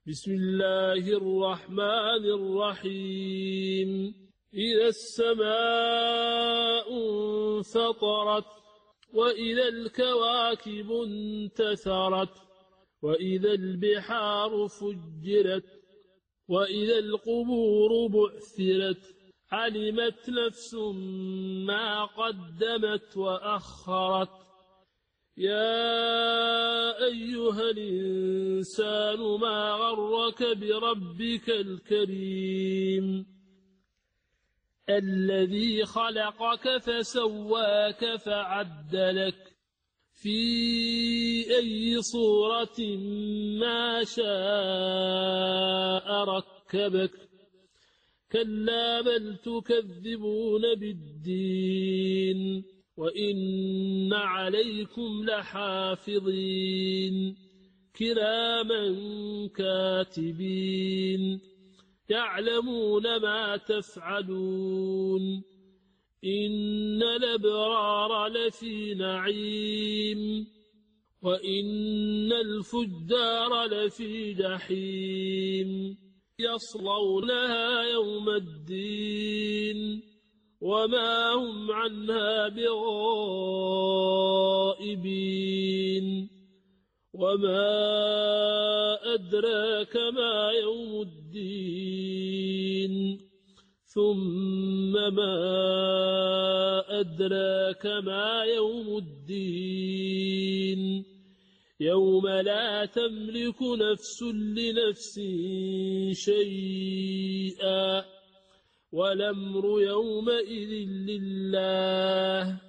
بسم الله الرحمن الرحيم إذا السماء انفطرت وإذا الكواكب انتثرت وإذا البحار فجرت وإذا القبور بعثرت علمت نفس ما قدمت وأخرت يا أيها الإنسان ما غرك بربك الكريم الذي خلقك فسواك فعدلك في أي صورة ما شاء ركبك كلا بل تكذبون بالدين وإن عليكم لحافظين كراما كاتبين يعلمون ما تفعلون إن الأبرار لفي نعيم وإن الفجار لفي جحيم يصلونها يوم الدين وما هم عنها بغائبين وما أدراك ما يوم الدين ثم ما أدراك ما يوم الدين يوم لا تملك نفس لنفس شيئا والأمر يومئذ لله